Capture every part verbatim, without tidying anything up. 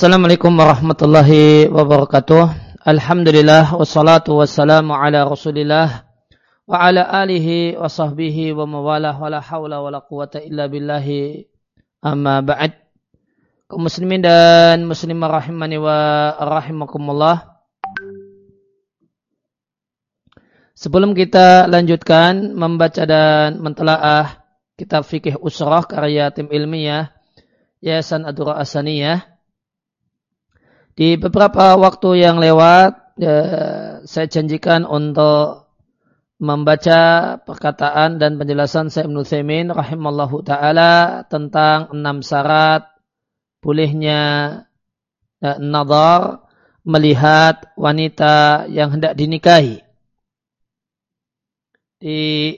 Assalamualaikum warahmatullahi wabarakatuh. Alhamdulillah wassalatu wassalamu ala Rasulillah wa ala alihi wa sahbihi wa mawalah wa la hawla wa la quwata illa billahi amma ba'd. Kaum muslimin dan muslimah rahimani wa rahimakumullah. Sebelum kita lanjutkan membaca dan mentelaah kitab fikih usrah karya tim ilmiah Yayasan Ad-Durrah As-Saniyah, di beberapa waktu yang lewat ya, saya janjikan untuk membaca perkataan dan penjelasan Syekh Ibnu Utsaimin rahimallahu taala tentang enam syarat bolehnya ya, nazar melihat wanita yang hendak dinikahi. Di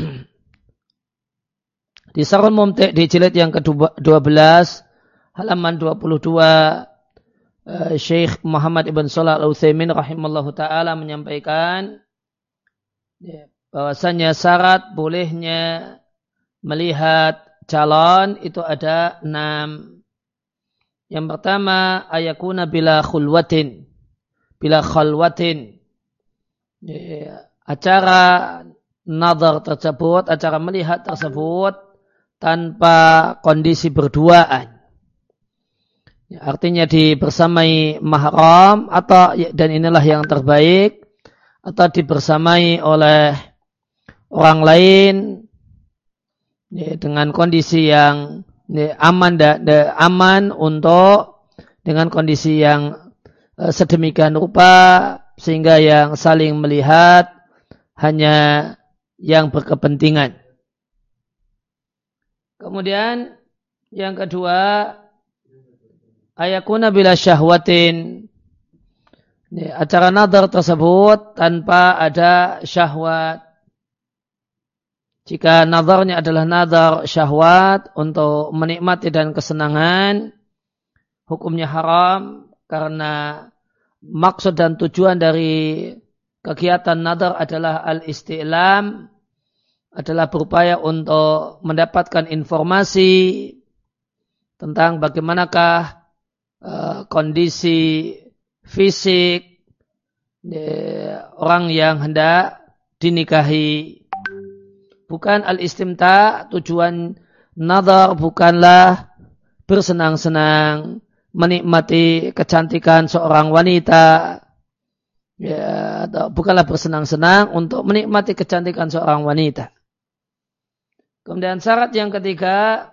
di Sarhul Mumti' di jilid yang kedua belas halaman dua puluh dua, Uh, Syekh Muhammad Ibn Shalih Al-Utsaimin rahimallahu ta'ala menyampaikan ya, bahwasanya syarat bolehnya melihat calon itu ada enam. Yang pertama, ayakuna bila khulwatin, bila khalwatin. Ya, acara nazar tersebut, acara melihat tersebut tanpa kondisi berduaan. Artinya dibersamai mahram atau dan inilah yang terbaik, atau dibersamai oleh orang lain ya, dengan kondisi yang ya, aman da, da, aman untuk dengan kondisi yang uh, sedemikian rupa sehingga yang saling melihat hanya yang berkepentingan. Kemudian yang kedua, ayakuna bila syahwatin, acara nazar tersebut tanpa ada syahwat. Jika nazarnya adalah nazar syahwat untuk menikmati dan kesenangan, hukumnya haram karena maksud dan tujuan dari kegiatan nazar adalah al-isti'lam, adalah berupaya untuk mendapatkan informasi tentang bagaimanakah kondisi fisik orang yang hendak dinikahi. Bukan al-istimta, tujuan nazar bukanlah bersenang-senang menikmati kecantikan seorang wanita, ya, atau bukanlah bersenang-senang untuk menikmati kecantikan seorang wanita. Kemudian syarat yang ketiga,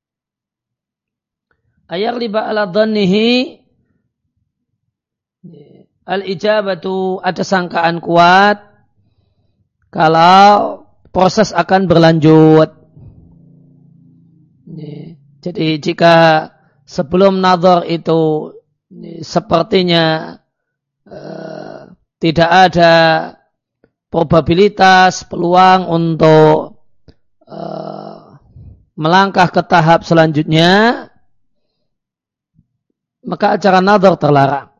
ayar liba ala dhannihi, al-ijabatu, ada sangkaan kuat kalau proses akan berlanjut. Jadi jika sebelum nazar itu sepertinya uh, tidak ada probabilitas peluang untuk uh, melangkah ke tahap selanjutnya, maka acara nazar terlarang.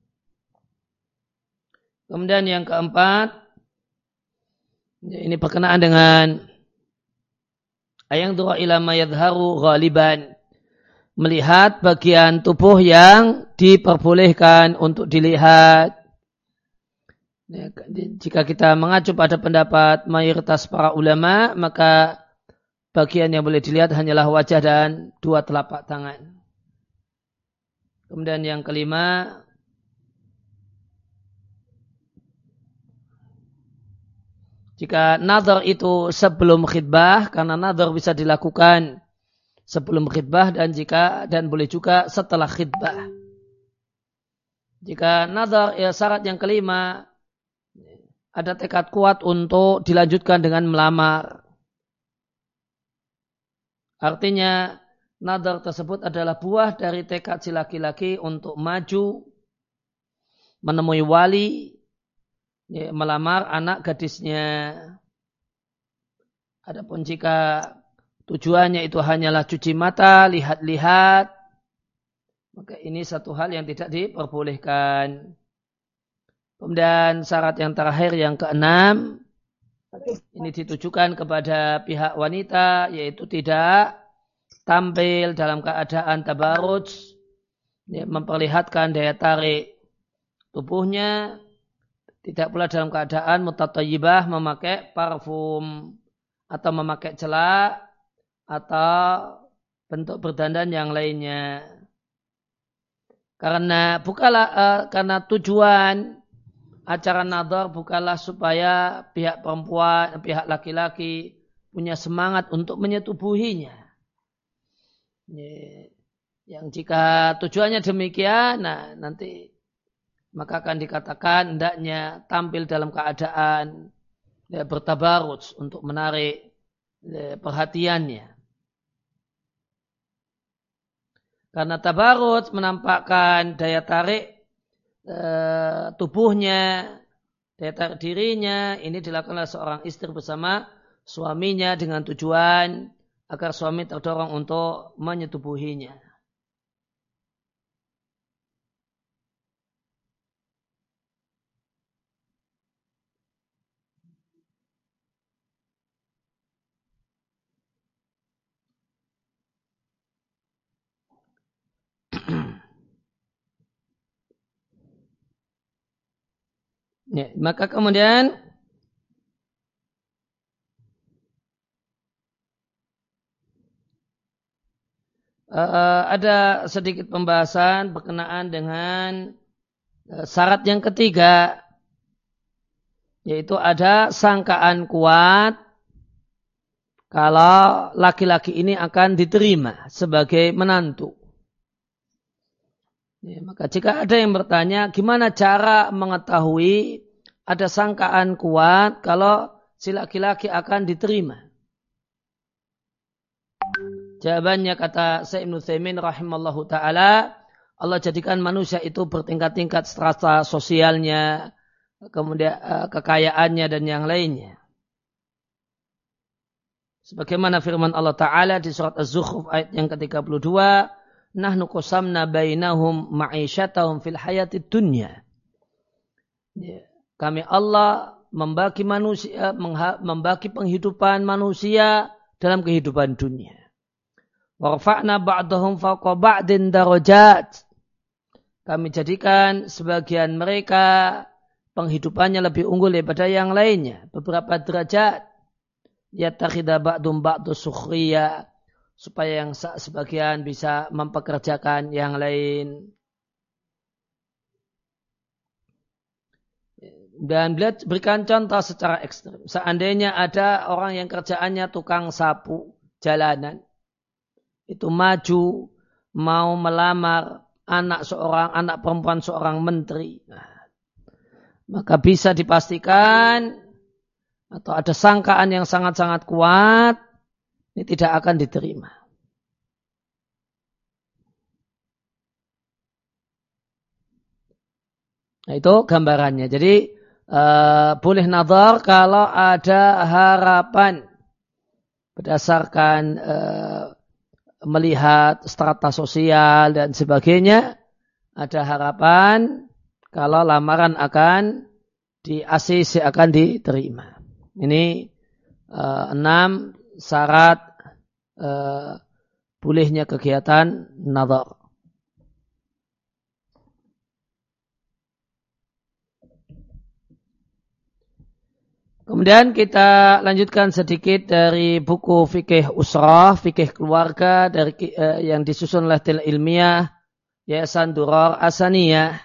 Kemudian yang keempat, ini berkenaan dengan ayang dura ila ma yadharu ghaliban, melihat bagian tubuh yang diperbolehkan untuk dilihat. Jika kita mengacu pada pendapat mayoritas para ulama, maka bagian yang boleh dilihat hanyalah wajah dan dua telapak tangan. Kemudian yang kelima, jika nazar itu sebelum khitbah, karena nazar bisa dilakukan sebelum khitbah dan jika dan boleh juga setelah khitbah. Jika nazar, ya syarat yang kelima, ada tekad kuat untuk dilanjutkan dengan melamar. Artinya nazar tersebut adalah buah dari tekad si laki-laki untuk maju menemui wali, ya, melamar anak gadisnya. Adapun jika tujuannya itu hanyalah cuci mata, lihat-lihat, maka ini satu hal yang tidak diperbolehkan. Kemudian syarat yang terakhir yang keenam, ini ditujukan kepada pihak wanita, yaitu tidak tampil dalam keadaan tabarruj, ya, memperlihatkan daya tarik tubuhnya, tidak pula dalam keadaan mutatayyibah memakai parfum atau memakai celak atau bentuk berdandan yang lainnya. Karena bukanlah uh, karena tujuan acara nadhar bukanlah supaya pihak perempuan, pihak laki-laki punya semangat untuk menyetubuhinya. Yang jika tujuannya demikian, nah nanti maka akan dikatakan hendaknya tampil dalam keadaan ya, bertabaruj untuk menarik ya, perhatiannya. Karena tabaruj menampakkan daya tarik e, tubuhnya, daya tarik dirinya, ini dilakukan oleh seorang istri bersama suaminya dengan tujuan agar suami terdorong untuk menyetubuhinya. Ya, maka kemudian uh, ada sedikit pembahasan berkenaan dengan uh, syarat yang ketiga, yaitu ada sangkaan kuat kalau laki-laki ini akan diterima sebagai menantu. Ya, maka jika ada yang bertanya, gimana cara mengetahui ada sangkaan kuat kalau si laki-laki akan diterima? Jawabannya kata Syekh Ibnu Utsaimin rahimallahu taala, Allah jadikan manusia itu bertingkat-tingkat strata sosialnya, kemudian kekayaannya dan yang lainnya. Sebagaimana firman Allah Ta'ala di surat Az-Zukhruf ayat yang ke tiga puluh dua, nahnu qasamna bainahum ma'isyatahum fil hayatid dunya. Ya, kami Allah membagi manusia, membagi penghidupan manusia dalam kehidupan dunia. Warfa'na ba'dahum fawqa ba'din darajat. Kami jadikan sebagian mereka penghidupannya lebih unggul daripada yang lainnya, beberapa derajat. Yattakhidha ba'dum ba'du sukhriya, supaya yang sebagian bisa mempekerjakan yang lain. Dan beliau berikan contoh secara ekstrem. Seandainya ada orang yang kerjaannya tukang sapu jalanan, itu maju mau melamar anak seorang anak perempuan seorang menteri, nah, maka bisa dipastikan atau ada sangkaan yang sangat-sangat kuat, ini tidak akan diterima. Nah, itu gambarannya. Jadi uh, boleh nadhar kalau ada harapan berdasarkan uh, melihat strata sosial dan sebagainya. Ada harapan kalau lamaran akan di A C C akan diterima. Ini uh, enam syarat uh, bolehnya kegiatan nadhar. Kemudian kita lanjutkan sedikit dari buku fikih usrah, fikih keluarga dari uh, yang disusun oleh Til Ilmiah Yayasan Durar Asaniyah.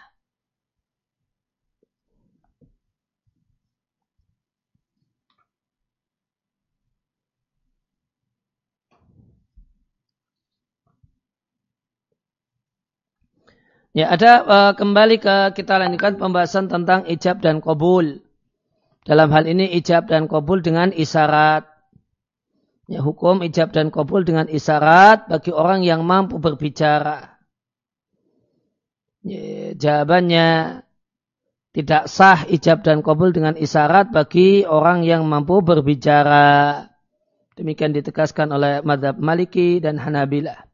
Ya, ada uh, kembali ke kita lanjutkan pembahasan tentang ijab dan qabul. Dalam hal ini ijab dan qabul dengan isyarat. Ya, hukum ijab dan qabul dengan isyarat bagi orang yang mampu berbicara. Ya, jawabannya tidak sah ijab dan qabul dengan isyarat bagi orang yang mampu berbicara. Demikian ditegaskan oleh mazhab Maliki dan Hanabilah.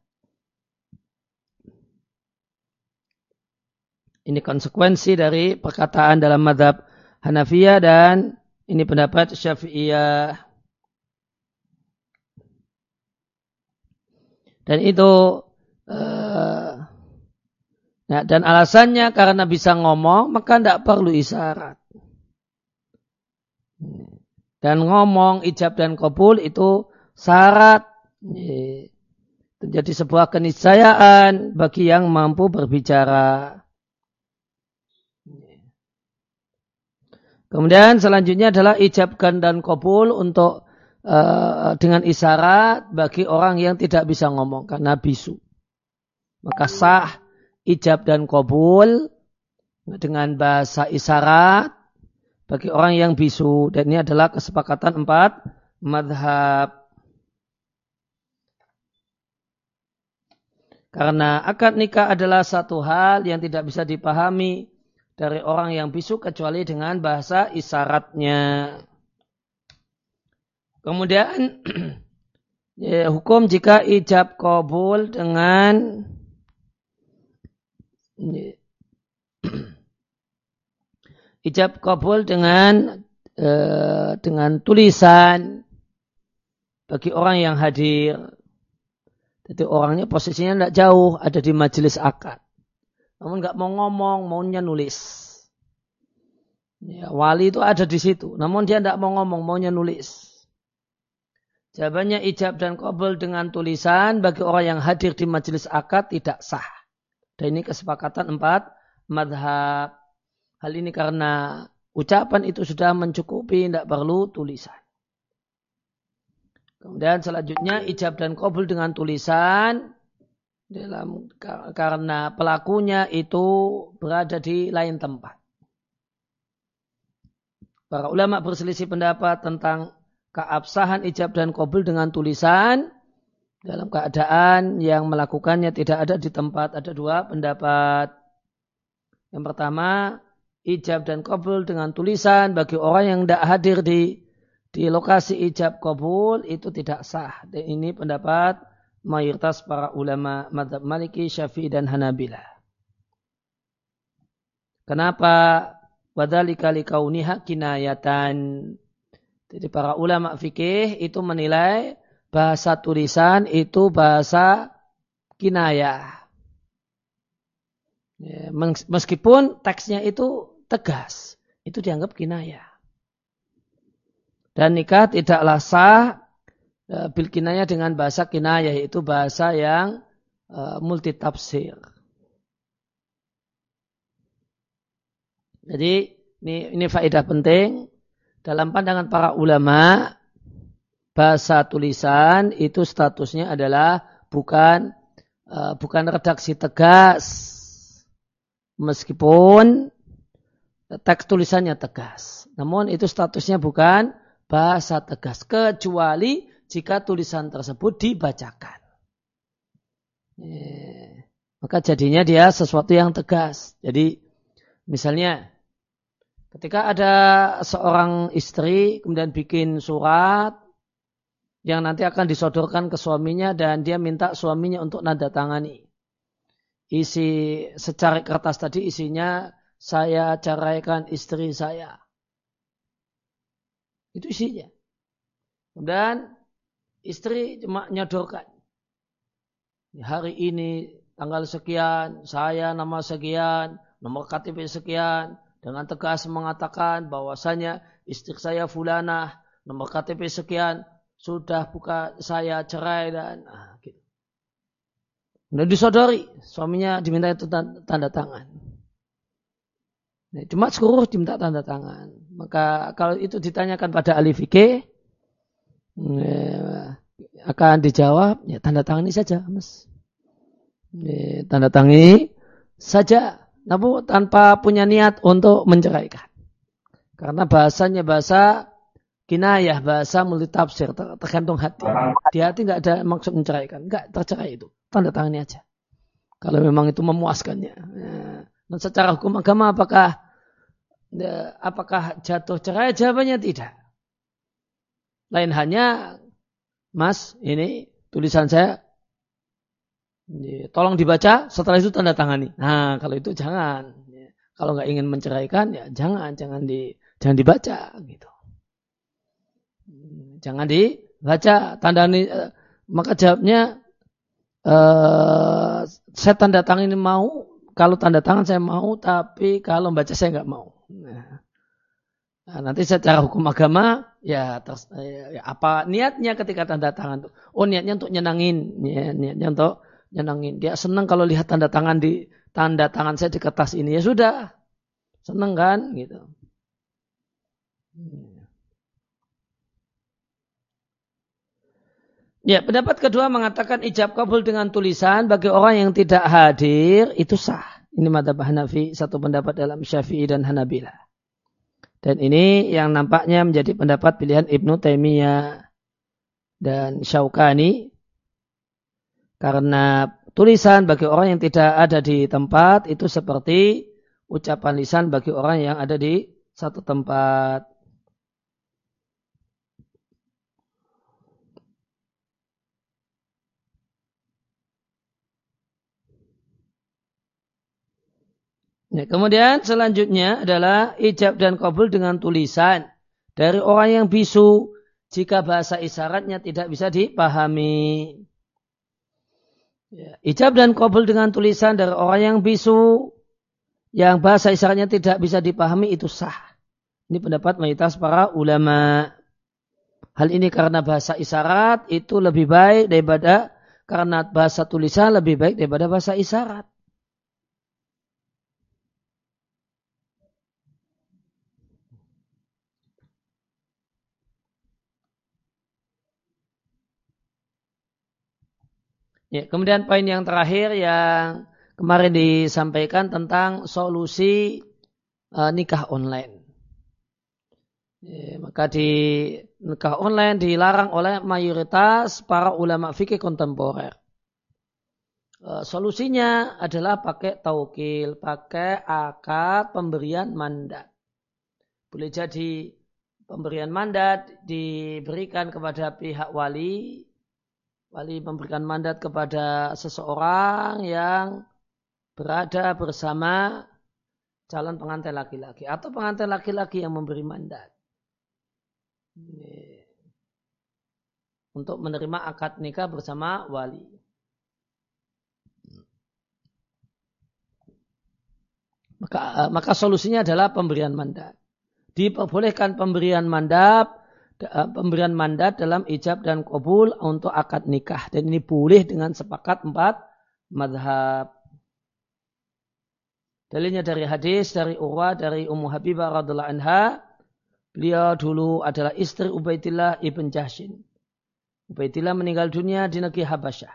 Ini konsekuensi dari perkataan dalam mazhab Hanafiyah dan ini pendapat Syafi'iyah. Dan itu uh, Ya, dan alasannya karena bisa ngomong, maka tidak perlu isyarat. Dan ngomong, ijab dan qabul itu syarat. Itu jadi sebuah keniscayaan bagi yang mampu berbicara. Kemudian selanjutnya adalah ijabkan dan qabul untuk uh, dengan isyarat bagi orang yang tidak bisa ngomong karena bisu. Maka sah ijab dan qabul dengan bahasa isyarat bagi orang yang bisu. Dan ini adalah kesepakatan empat madhab. Karena akad nikah adalah satu hal yang tidak bisa dipahami dari orang yang bisu kecuali dengan bahasa isyaratnya. Kemudian ya, hukum jika ijab qabul dengan ijab qabul dengan eh, dengan tulisan bagi orang yang hadir. Jadi orangnya posisinya tidak jauh, ada di majelis akad. Namun nggak mau ngomong, maunya nulis. Ya, wali itu ada di situ, namun dia tidak mau ngomong, maunya nulis. Jawabannya ijab dan qabul dengan tulisan bagi orang yang hadir di majelis akad tidak sah. Dan ini kesepakatan empat madhab. Hal ini karena ucapan itu sudah mencukupi, tidak perlu tulisan. Kemudian selanjutnya ijab dan qabul dengan tulisan dalam karena pelakunya itu berada di lain tempat. Para ulama berselisih pendapat tentang keabsahan ijab dan qabul dengan tulisan dalam keadaan yang melakukannya tidak ada di tempat. Ada dua pendapat. Yang pertama, ijab dan qabul dengan tulisan bagi orang yang tidak hadir di di lokasi ijab qabul itu tidak sah. Dan ini pendapat mayoritas para ulama mazhab Maliki, Syafi'i dan Hanabilah. Kenapa? Wadzalika likauniha kinayatan. Jadi para ulama fikih itu menilai bahasa tulisan itu bahasa kinayah. Ya, meskipun teksnya itu tegas, itu dianggap kinayah. Dan nikah tidaklah sah e, bil kinayah dengan bahasa kinayah, yaitu bahasa yang e, multi tafsir. Jadi ini, ini faedah penting. Dalam pandangan para ulama, bahasa tulisan itu statusnya adalah bukan e, bukan redaksi tegas. Meskipun teks tulisannya tegas. Namun itu statusnya bukan bahasa tegas, kecuali jika tulisan tersebut dibacakan. Eh, maka jadinya dia sesuatu yang tegas. Jadi misalnya ketika ada seorang istri kemudian bikin surat yang nanti akan disodorkan ke suaminya dan dia minta suaminya untuk nanda tangani. Isi secara kertas tadi isinya, saya ceraikan istri saya. Itu isinya. Dan istri cuma nyodorkan. Hari ini tanggal sekian, saya nama sekian, nomor K T P sekian, dengan tegas mengatakan bahwasanya istri saya fulanah, nomor K T P sekian, sudah buka saya cerai dan ah, gitu. Sudah disodori, suaminya diminta itu tanda tangan. Nah, cuma seluruh diminta tanda tangan. Maka kalau itu ditanyakan pada ahli fikih, ya, akan dijawab, ya tanda tangani saja, mas. Ya, tanda tangani saja, namun tanpa punya niat untuk menceraikan. Karena bahasanya bahasa kinayah, bahasa multitafsir, tergantung hati. Di hati nggak ada maksud menceraikan, nggak tercerai itu, tanda tangani aja. Kalau memang itu memuaskannya. Ya. Dan secara hukum agama apakah apakah jatuh cerai? Jawabannya tidak. Lain hanya, mas, ini tulisan saya, tolong dibaca, setelah itu tanda tangani. Nah, kalau itu jangan. Kalau nggak ingin menceraikan, ya jangan, jangan di, jangan dibaca, gitu. Jangan dibaca, tanda ini. Maka jawabnya, eh, saya tanda tangani mau. kalau tanda tangan saya mau, tapi kalau baca saya nggak mau. Nah, nah, nanti secara hukum agama, ya, ters, ya apa niatnya ketika tanda tangan? Oh, niatnya untuk nyenangin, ya, niatnya untuk nyenangin. Dia senang kalau lihat tanda tangan di tanda tangan saya di kertas ini, ya sudah, senang kan, gitu. Ya, pendapat kedua mengatakan ijab kabul dengan tulisan bagi orang yang tidak hadir itu sah. Ini madzhab Hanafi, satu pendapat dalam Syafi'i dan Hanabilah. Dan ini yang nampaknya menjadi pendapat pilihan Ibnu Taimiyah dan Syaukani. Karena tulisan bagi orang yang tidak ada di tempat itu seperti ucapan lisan bagi orang yang ada di satu tempat. Nah, kemudian selanjutnya adalah ijab dan qabul dengan tulisan dari orang yang bisu jika bahasa isyaratnya tidak bisa dipahami. Ya, ijab dan qabul dengan tulisan dari orang yang bisu yang bahasa isyaratnya tidak bisa dipahami itu sah. Ini pendapat mayoritas para ulama. Hal ini karena bahasa isyarat itu lebih baik daripada karena bahasa tulisan lebih baik daripada bahasa isyarat. Ya, kemudian poin yang terakhir yang kemarin disampaikan tentang solusi uh, nikah online. Ya, maka di nikah online dilarang oleh mayoritas para ulama fikih kontemporer. Uh, solusinya adalah pakai taukil, pakai akad pemberian mandat. Boleh jadi pemberian mandat diberikan kepada pihak wali. Wali memberikan mandat kepada seseorang yang berada bersama calon pengantin laki-laki atau pengantin laki-laki yang memberi mandat untuk menerima akad nikah bersama wali. Maka, maka solusinya adalah pemberian mandat. Diperbolehkan pemberian mandat pemberian mandat dalam ijab dan qabul untuk akad nikah. Dan ini boleh dengan sepakat empat madhab. Dalilnya dari hadis, dari Urwah, dari Ummu Habibah radhiallahu anha. Beliau dulu adalah istri Ubaidillah ibn Jahshin. Ubaidillah meninggal dunia di negeri Habasyah.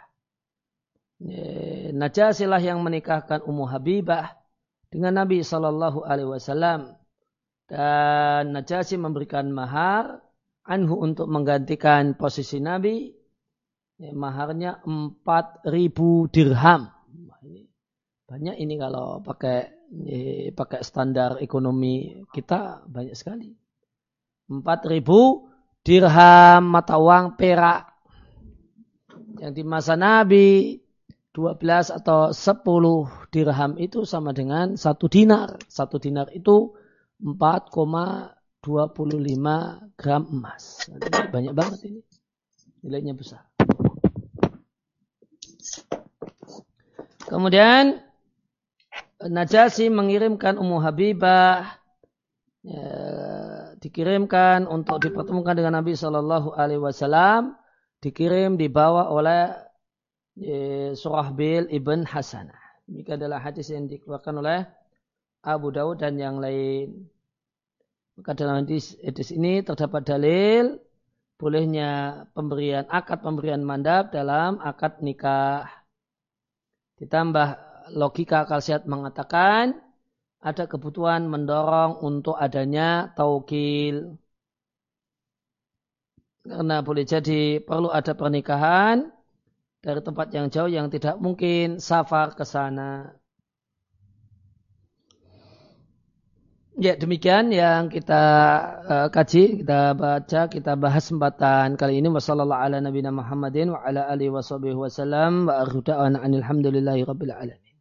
Najasilah yang menikahkan Ummu Habibah dengan Nabi shallallahu alaihi wasallam. Dan Najasi memberikan mahar anhu untuk menggantikan posisi Nabi, ya, maharnya empat ribu dirham. Banyak ini kalau pakai ya, pakai standar ekonomi kita banyak sekali. empat ribu dirham mata uang perak. Yang di masa Nabi dua belas atau sepuluh dirham itu sama dengan satu dinar. Satu dinar itu empat koma dua puluh lima gram emas. Banyak banget ini. Nilainya besar. Kemudian Najasi mengirimkan Ummu Habibah ya, dikirimkan untuk dipertemukan dengan Nabi shallallahu alaihi wasallam, dikirim dibawa oleh ya, Surahbil ibn Hasanah. Ini adalah hadis yang dikeluarkan oleh Abu Dawud dan yang lain. Maka dalam hadis, hadis ini terdapat dalil bolehnya pemberian akad pemberian mandat dalam akad nikah. Ditambah logika akal sehat mengatakan ada kebutuhan mendorong untuk adanya taukil. Karena boleh jadi perlu ada pernikahan dari tempat yang jauh yang tidak mungkin safar ke sana. Ya, demikian yang kita uh, kaji, kita baca, kita bahas kesempatan kali ini. Wassallallahu ala nabiyina Muhammadin wa ala alihi washabihi wasallam wa akhiru da'wana alhamdulillahi rabbil alamin.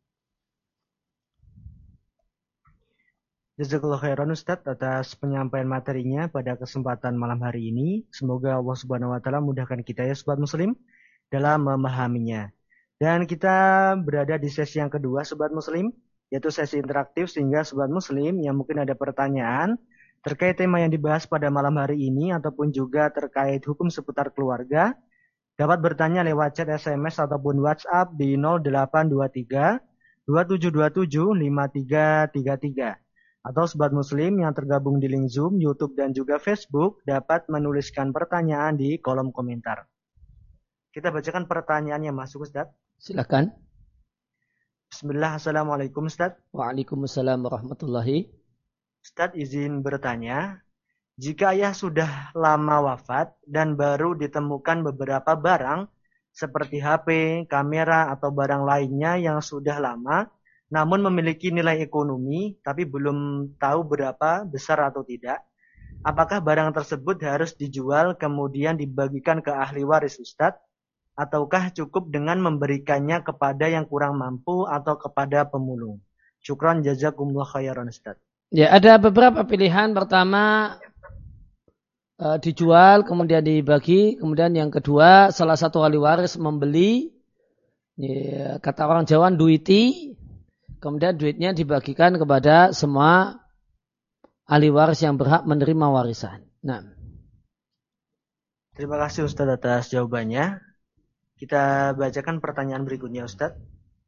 Jazakallahu khairan Ustaz atas penyampaian materinya pada kesempatan malam hari ini. Semoga Allah Subhanahu wa taala mudahkan kita ya sobat muslim dalam memahaminya. Dan kita berada di sesi yang kedua sobat muslim. yaitu sesi interaktif, sehingga sobat muslim yang mungkin ada pertanyaan terkait tema yang dibahas pada malam hari ini ataupun juga terkait hukum seputar keluarga dapat bertanya lewat chat, S M S ataupun WhatsApp di nol delapan dua tiga dua tujuh dua tujuh lima tiga tiga tiga. Atau sobat muslim yang tergabung di link Zoom, YouTube dan juga Facebook dapat menuliskan pertanyaan di kolom komentar. Kita bacakan pertanyaan yang masuk, Ustaz. Silakan. Bismillah, Assalamualaikum Ustaz. Waalaikumsalam warahmatullahi. Ustaz izin bertanya, jika ayah sudah lama wafat dan baru ditemukan beberapa barang seperti H P, kamera atau barang lainnya yang sudah lama namun memiliki nilai ekonomi tapi belum tahu berapa besar atau tidak, apakah barang tersebut harus dijual kemudian dibagikan ke ahli waris Ustaz? Ataukah cukup dengan memberikannya kepada yang kurang mampu atau kepada pemulung? Syukran jazakumullah khairan Ustaz. Ya, ada beberapa pilihan. Pertama, e, dijual, kemudian dibagi. Kemudian yang kedua, salah satu ahli waris membeli. Ya, kata orang Jawa, duiti. Kemudian duitnya dibagikan kepada semua ahli waris yang berhak menerima warisan. Nah. Terima kasih Ustaz atas jawabannya. Kita bacakan pertanyaan berikutnya Ustaz.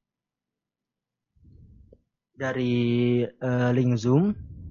Dari uh, link Zoom.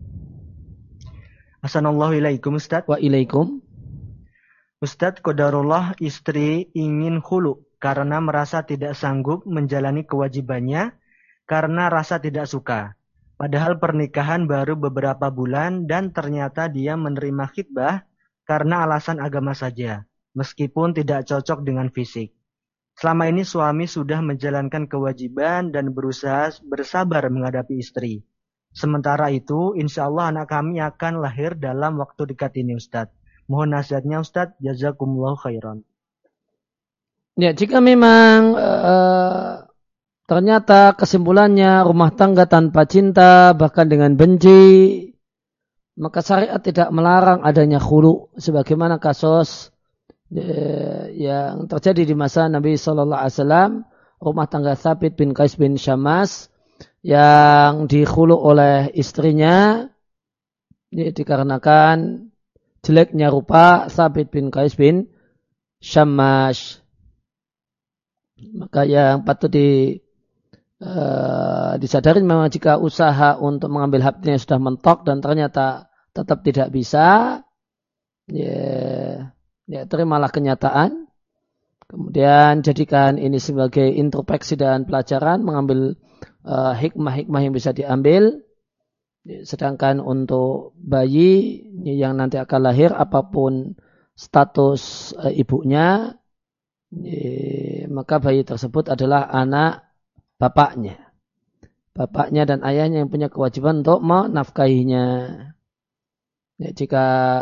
Assalamualaikum Ustaz. Waalaikum. Ustaz, qadarullah istri ingin khulu karena merasa tidak sanggup menjalani kewajibannya karena rasa tidak suka. Padahal pernikahan baru beberapa bulan dan ternyata dia menerima khitbah karena alasan agama saja, meskipun tidak cocok dengan fisik. Selama ini suami sudah menjalankan kewajiban dan berusaha bersabar menghadapi istri. Sementara itu, insya Allah anak kami akan lahir dalam waktu dekat ini Ustadz. Mohon nasihatnya Ustadz, jazakumullah khairan. Ya, jika memang uh, ternyata kesimpulannya rumah tangga tanpa cinta, bahkan dengan benci, maka syariat tidak melarang adanya khulu. Sebagaimana kasus yang terjadi di masa Nabi Shallallahu Alaihi Wasallam, rumah tangga Thabit bin Qais bin Syammas yang dikhulu oleh istrinya ini dikarenakan jeleknya rupa Thabit bin Qais bin Syammas. Maka yang patut di, uh, disadari memang jika usaha untuk mengambil haknya sudah mentok dan ternyata tetap tidak bisa, ya, ya terimalah kenyataan. Kemudian jadikan ini sebagai introspeksi dan pelajaran, mengambil uh, hikmah-hikmah yang bisa diambil. Sedangkan untuk bayi yang nanti akan lahir, apapun status uh, ibunya, ya, maka bayi tersebut adalah anak bapaknya. Bapaknya dan ayahnya yang punya kewajiban untuk menafkahinya. Ya, jika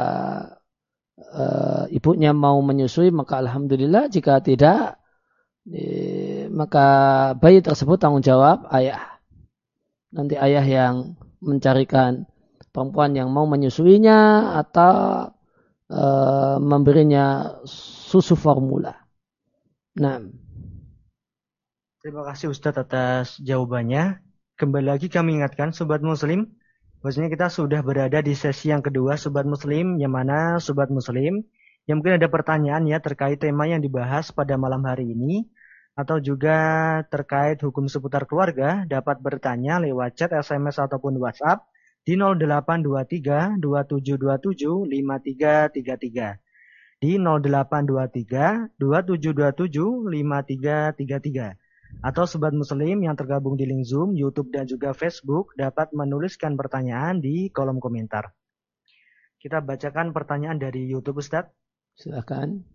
Uh, ibunya mau menyusui maka alhamdulillah, jika tidak eh, maka bayi tersebut tanggung jawab ayah. Nanti ayah yang mencarikan perempuan yang mau menyusuinya atau uh, memberinya susu formula. Nah, terima kasih Ustadz atas jawabannya. Kembali lagi kami ingatkan sobat muslim, bahwasanya kita sudah berada di sesi yang kedua Sobat Muslim, yang mana Sobat Muslim yang mungkin ada pertanyaan ya terkait tema yang dibahas pada malam hari ini atau juga terkait hukum seputar keluarga dapat bertanya lewat chat, S M S ataupun WhatsApp di nol delapan dua tiga dua tujuh dua tujuh lima tiga tiga tiga, di nol delapan dua tiga dua tujuh dua tujuh lima tiga tiga tiga. Atau Sobat Muslim yang tergabung di link Zoom, YouTube dan juga Facebook dapat menuliskan pertanyaan di kolom komentar. Kita bacakan pertanyaan dari YouTube Ustadz. Silakan.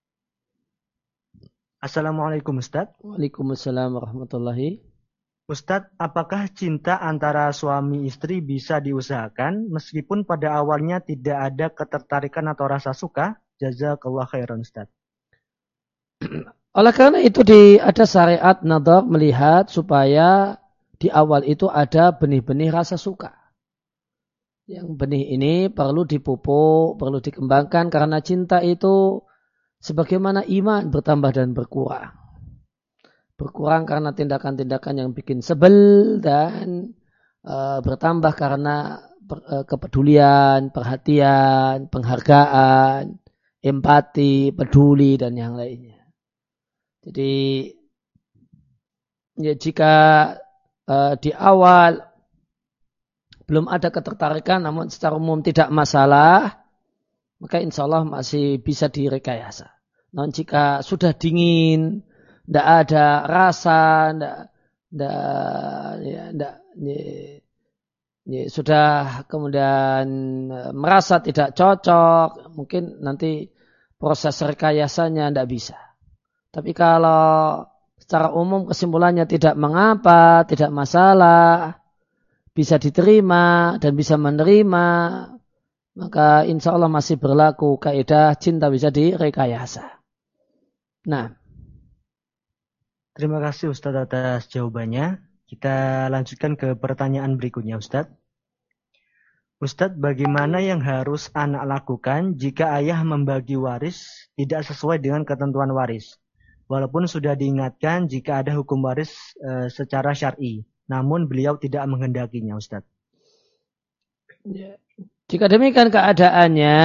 Assalamualaikum Ustadz. Waalaikumsalam warahmatullahi. Ustadz, apakah cinta antara suami istri bisa diusahakan meskipun pada awalnya tidak ada ketertarikan atau rasa suka? Jazakallah khairan Ustadz. Oleh karena itu di, ada syariat nadhar melihat supaya di awal itu ada benih-benih rasa suka. Yang benih ini perlu dipupuk, perlu dikembangkan karena cinta itu sebagaimana iman bertambah dan berkurang. berkurang karena tindakan-tindakan yang bikin sebel dan uh, bertambah karena per, uh, kepedulian, perhatian, penghargaan, empati, peduli dan yang lainnya. Jadi ya jika uh, di awal belum ada ketertarikan namun secara umum tidak masalah, maka insya Allah masih bisa direkayasa. Namun jika sudah dingin, tidak ada rasa, tidak, tidak, ya, tidak, ya, ya, sudah kemudian merasa tidak cocok, mungkin nanti proses rekayasanya tidak bisa. Tapi kalau secara umum kesimpulannya tidak mengapa, tidak masalah, bisa diterima dan bisa menerima, maka insya Allah masih berlaku kaidah cinta bisa direkayasa. Nah, terima kasih Ustadz atas jawabannya. Kita lanjutkan ke pertanyaan berikutnya Ustadz. Ustadz, bagaimana yang harus anak lakukan jika ayah membagi waris tidak sesuai dengan ketentuan waris? Walaupun sudah diingatkan jika ada hukum waris e, secara syar'i, namun beliau tidak menghendakinya Ustadz. Ya. Jika demikian keadaannya,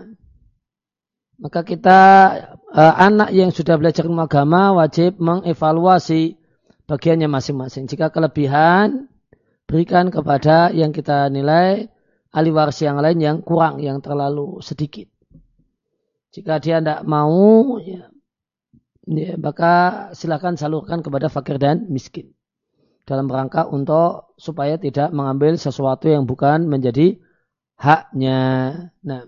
maka kita eh, anak yang sudah belajar ilmu agama wajib mengevaluasi bagiannya masing-masing. Jika kelebihan, berikan kepada yang kita nilai ahli waris yang lain yang kurang, yang terlalu sedikit. Jika dia tidak mau, ya, ya, maka silakan salurkan kepada fakir dan miskin. Dalam rangka untuk supaya tidak mengambil sesuatu yang bukan menjadi haknya. Nah,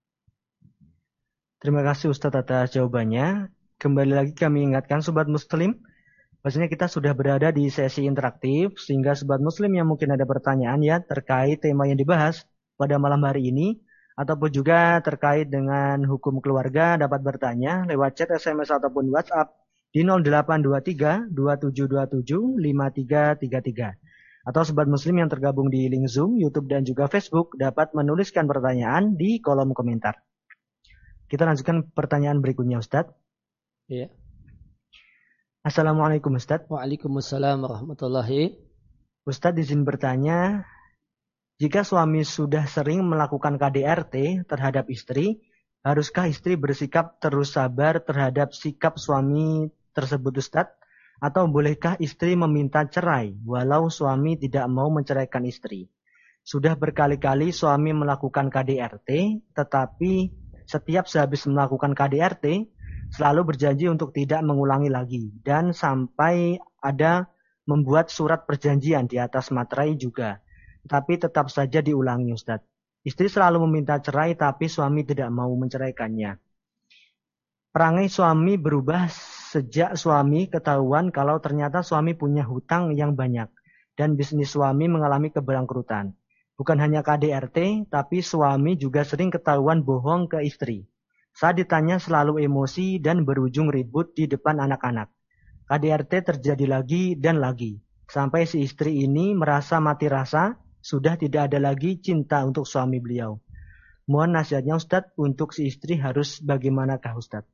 terima kasih Ustadz atas jawabannya. Kembali lagi kami ingatkan Sobat Muslim, bahwasanya kita sudah berada di sesi interaktif, sehingga Sobat Muslim yang mungkin ada pertanyaan ya terkait tema yang dibahas pada malam hari ini, ataupun juga terkait dengan hukum keluarga dapat bertanya lewat chat, S M S ataupun WhatsApp di nol delapan dua tiga dua tujuh dua tujuh lima tiga tiga tiga. Atau Sobat Muslim yang tergabung di link Zoom, YouTube, dan juga Facebook dapat menuliskan pertanyaan di kolom komentar. Kita lanjutkan pertanyaan berikutnya, Ustadz. Iya. Assalamualaikum, Ustadz. Waalaikumsalam warahmatullahi. Ustadz izin bertanya, jika suami sudah sering melakukan K D R T terhadap istri, haruskah istri bersikap terus sabar terhadap sikap suami tersebut, Ustadz? Atau bolehkah istri meminta cerai walau suami tidak mau menceraikan istri? Sudah berkali-kali suami melakukan K D R T, tetapi setiap sehabis melakukan K D R T, selalu berjanji untuk tidak mengulangi lagi. Dan sampai ada membuat surat perjanjian di atas materai juga. Tapi tetap saja diulangi, Ustadz. Istri selalu meminta cerai, tapi suami tidak mau menceraikannya. Perangai suami berubah sejak suami ketahuan kalau ternyata suami punya hutang yang banyak dan bisnis suami mengalami kebangkrutan. Bukan hanya K D R T, tapi suami juga sering ketahuan bohong ke istri. Saat ditanya selalu emosi dan berujung ribut di depan anak-anak. K D R T terjadi lagi dan lagi. Sampai si istri ini merasa mati rasa, sudah tidak ada lagi cinta untuk suami beliau. Mohon nasihatnya Ustadz, untuk si istri harus bagaimanakah Ustadz?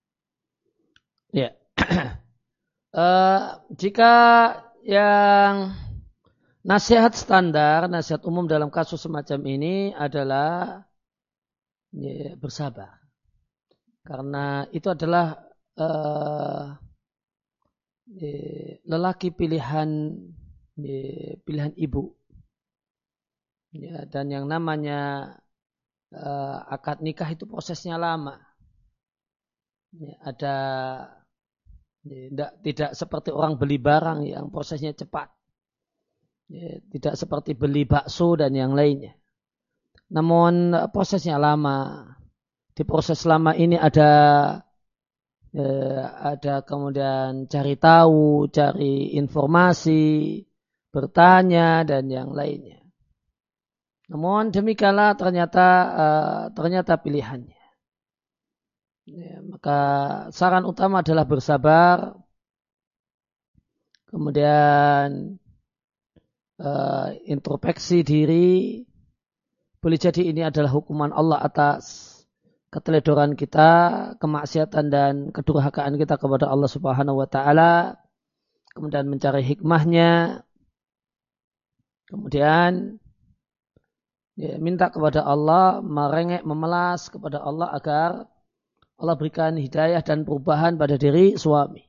Ya, uh, jika yang nasihat standar, nasihat umum dalam kasus semacam ini adalah ya, bersabar, karena itu adalah uh, ya, lelaki pilihan ya, pilihan ibu, ya, dan yang namanya uh, akad nikah itu prosesnya lama, ya, ada Tidak, tidak seperti orang beli barang yang prosesnya cepat. Ya, tidak seperti beli bakso dan yang lainnya. Namun prosesnya lama. Di proses lama ini ada ya, ada kemudian cari tahu, cari informasi, bertanya dan yang lainnya. Namun demikianlah ternyata uh, ternyata pilihannya. Ya, maka saran utama adalah bersabar, kemudian uh, introspeksi diri. Boleh jadi ini adalah hukuman Allah atas keteledoran kita, kemaksiatan dan kedurhakaan kita kepada Allah Subhanahu wa taala. kemudian mencari hikmahnya, kemudian ya, minta kepada Allah, merengek, memelas kepada Allah agar Allah berikan hidayah dan perubahan pada diri suami.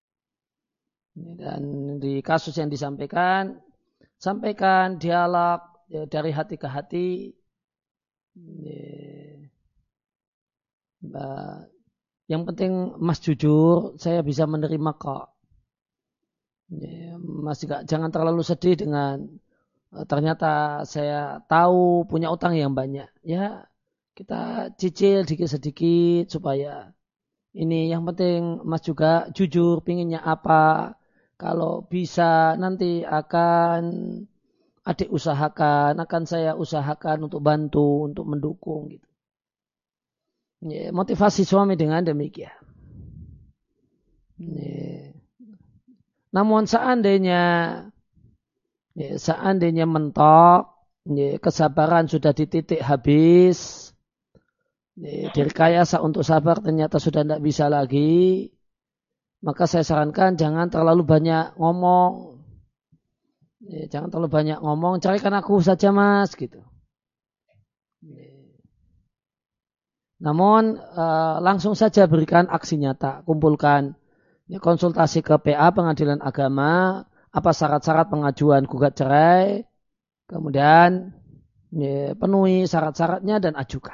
Dan di kasus yang disampaikan, sampaikan dialog ya, dari hati ke hati. Ya, yang penting Mas jujur, saya bisa menerima kok. Ya, Mas juga jangan terlalu sedih dengan ternyata saya tahu punya utang yang banyak. Ya, kita cicil sedikit-sedikit supaya ini yang penting Mas juga jujur pinginnya apa. Kalau bisa nanti akan adik usahakan, akan saya usahakan untuk bantu, untuk mendukung gitu. Ya, motivasi suami dengan demikian. Ya. Namun seandainya ya, seandainya mentok, ya, kesabaran sudah di titik habis, ya, direkayasa untuk sabar ternyata sudah tidak bisa lagi, maka saya sarankan jangan terlalu banyak ngomong. Ya, jangan terlalu banyak ngomong, carikan aku saja Mas gitu. Ya. Namun uh, langsung saja berikan aksi nyata, kumpulkan ya, konsultasi ke P A Pengadilan Agama, apa syarat-syarat pengajuan gugat cerai, kemudian ya, penuhi syarat-syaratnya dan ajukan.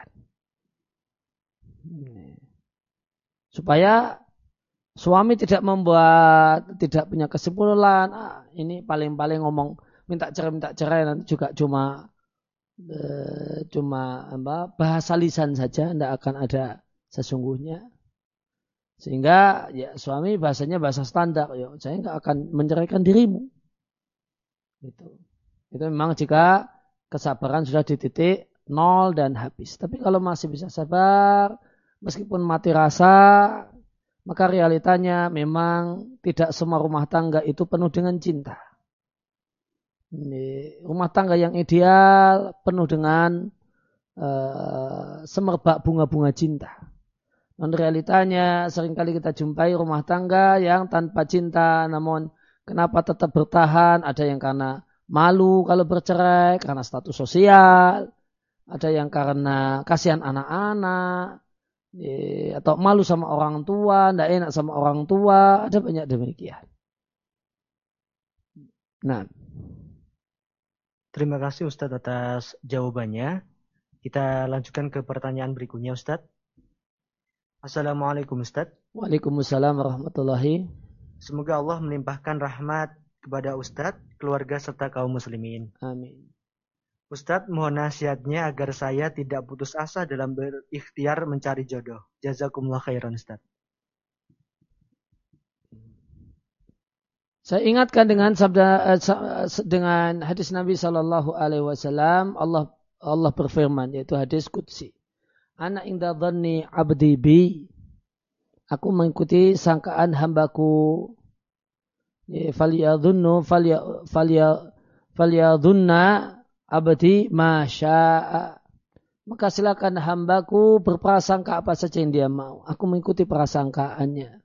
Supaya suami tidak membuat, tidak punya kesimpulan, ah, ini paling-paling ngomong minta cerai, minta cerai, nanti juga cuma eh, cuma apa, bahasa lisan saja, tidak akan ada sesungguhnya. Sehingga ya suami bahasanya bahasa standar, ya, saya nggak akan menceraikan dirimu. Itu, itu memang jika kesabaran sudah di titik nol dan habis. Tapi kalau masih bisa sabar, meskipun mati rasa, maka realitanya memang tidak semua rumah tangga itu penuh dengan cinta. Ini, rumah tangga yang ideal penuh dengan uh, semerbak bunga-bunga cinta. Dan realitanya seringkali kita jumpai rumah tangga yang tanpa cinta, namun kenapa tetap bertahan? Ada yang karena malu kalau bercerai, karena status sosial, ada yang karena kasihan anak-anak, atau malu sama orang tua, tidak enak sama orang tua, ada banyak demikian. Nah, terima kasih Ustadz atas jawabannya. Kita lanjutkan ke pertanyaan berikutnya Ustadz. Assalamualaikum Ustadz. Waalaikumsalam warahmatullahi. Semoga Allah melimpahkan rahmat kepada Ustadz, keluarga serta kaum muslimin. Amin. Ustadz, mohon nasihatnya agar saya tidak putus asa dalam berikhtiar mencari jodoh. Jazakumullah khairan Ustadz. Saya ingatkan dengan sabda dengan hadis Nabi Shallallahu Alaihi Wasallam, Allah Allah berfirman, yaitu hadis qudsi. Ana inda dhanni abdi bi. Aku mengikuti sangkaan hambaku. Falyadhunnu falya falyadhunna abdi masya'a. Maka silakan hambaku berprasangka apa saja yang dia mau. Aku mengikuti prasangkaannya.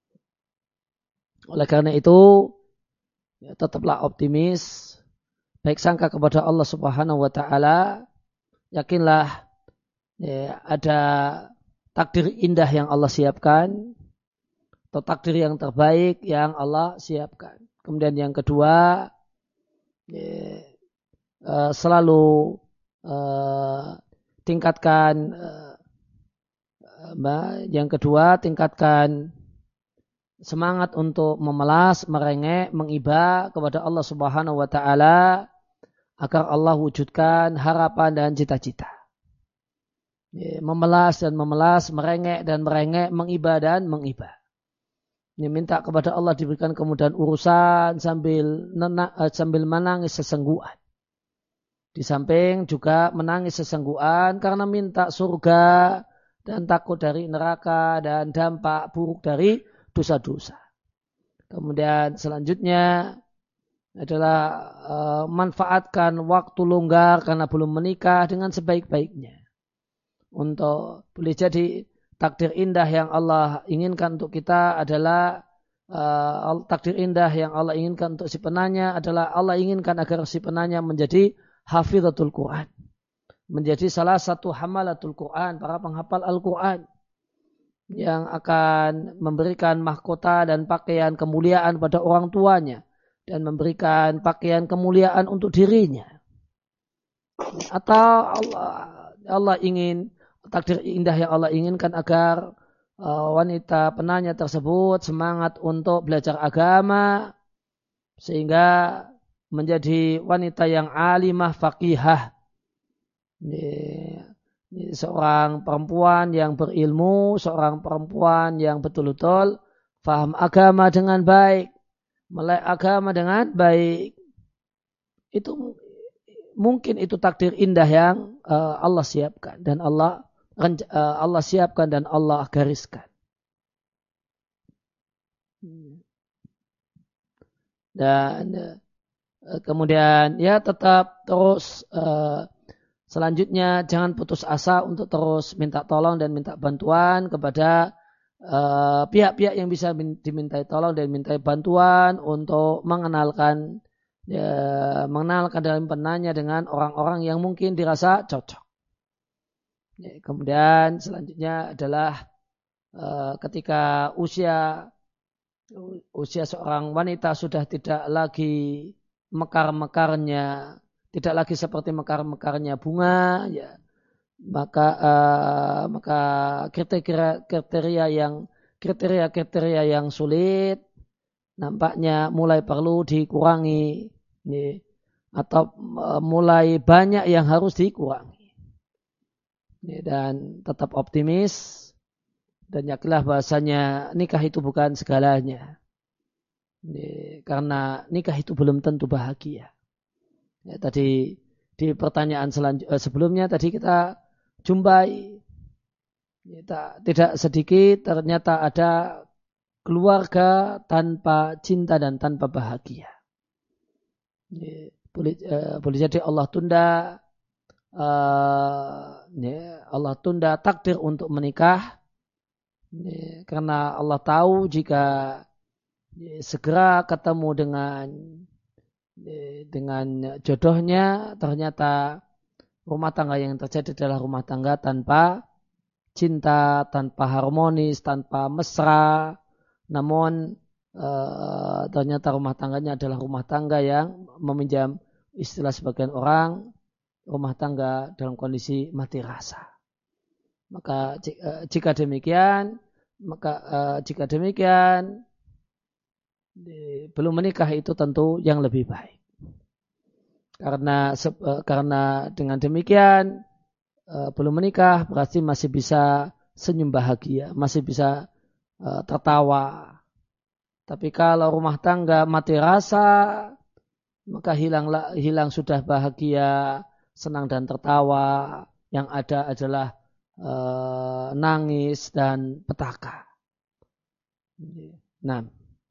Oleh karena itu, ya, tetaplah optimis, baik sangka kepada Allah Subhanahu wa taala, yakinlah ya, ada takdir indah yang Allah siapkan atau takdir yang terbaik yang Allah siapkan. Kemudian yang kedua, ya, uh, selalu uh, tingkatkan uh, uh, yang kedua tingkatkan semangat untuk memelas, merengek, mengiba kepada Allah Subhanahu wa taala agar Allah wujudkan harapan dan cita-cita. Memelas dan memelas, merengek dan merengek, mengiba dan mengiba. Ini minta kepada Allah diberikan kemudahan urusan sambil nenak, sambil menangis sesengguhan. Di samping juga menangis sesengguhan karena minta surga dan takut dari neraka dan dampak buruk dari dosa-dosa. Kemudian selanjutnya adalah e, manfaatkan waktu longgar karena belum menikah dengan sebaik-baiknya. Untuk boleh jadi takdir indah yang Allah inginkan untuk kita adalah uh, takdir indah yang Allah inginkan untuk si penanya adalah Allah inginkan agar si penanya menjadi hafidhatul Quran, menjadi salah satu hamalatul Quran, para penghafal Al-Quran yang akan memberikan mahkota dan pakaian kemuliaan pada orang tuanya dan memberikan pakaian kemuliaan untuk dirinya. Atau Allah, Allah ingin, takdir indah yang Allah inginkan agar uh, wanita penanya tersebut semangat untuk belajar agama sehingga menjadi wanita yang alimah faqihah. Seorang perempuan yang berilmu, seorang perempuan yang betul-betul faham agama dengan baik, melek agama dengan baik. Itu mungkin itu takdir indah yang uh, Allah siapkan dan Allah uh, Allah siapkan dan Allah gariskan. Dan uh, kemudian ya tetap terus uh, selanjutnya jangan putus asa untuk terus minta tolong dan minta bantuan kepada uh, pihak-pihak yang bisa dimintai tolong dan mintai bantuan untuk mengenalkan ya, mengenalkan dalam penanya dengan orang-orang yang mungkin dirasa cocok. Ya, kemudian selanjutnya adalah uh, ketika usia usia seorang wanita sudah tidak lagi mekar-mekarnya, tidak lagi seperti mekar-mekarnya bunga, ya, maka uh, maka kriteria kriteria yang kriteria kriteria yang sulit nampaknya mulai perlu dikurangi, ya, atau uh, mulai banyak yang harus dikurangi, ya, dan tetap optimis dan yakinlah bahasanya nikah itu bukan segalanya, ya, karena nikah itu belum tentu bahagia. Ya, tadi di pertanyaan selanjutnya sebelumnya tadi kita jumpai ya, tidak sedikit ternyata ada keluarga tanpa cinta dan tanpa bahagia. Ya, boleh, uh, boleh jadi Allah tunda uh, ya, Allah tunda takdir untuk menikah ya, karena Allah tahu jika ya, segera ketemu dengan dengan jodohnya ternyata rumah tangga yang terjadi adalah rumah tangga tanpa cinta, tanpa harmonis, tanpa mesra, namun e, ternyata rumah tangganya adalah rumah tangga yang meminjam istilah sebagian orang, rumah tangga dalam kondisi mati rasa. Maka jika demikian, maka e, jika demikian belum menikah itu tentu yang lebih baik. Karena karena dengan demikian belum menikah berarti masih bisa senyum bahagia, masih bisa tertawa. Tapi kalau rumah tangga mati rasa, maka hilang hilang sudah bahagia, senang dan tertawa. Yang ada adalah nangis dan petaka. Nah.